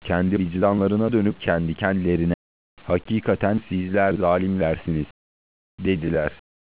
kendi vicdanlarına dönüp kendi kendilerine, hakikaten sizler zalimlersiniz, dediler.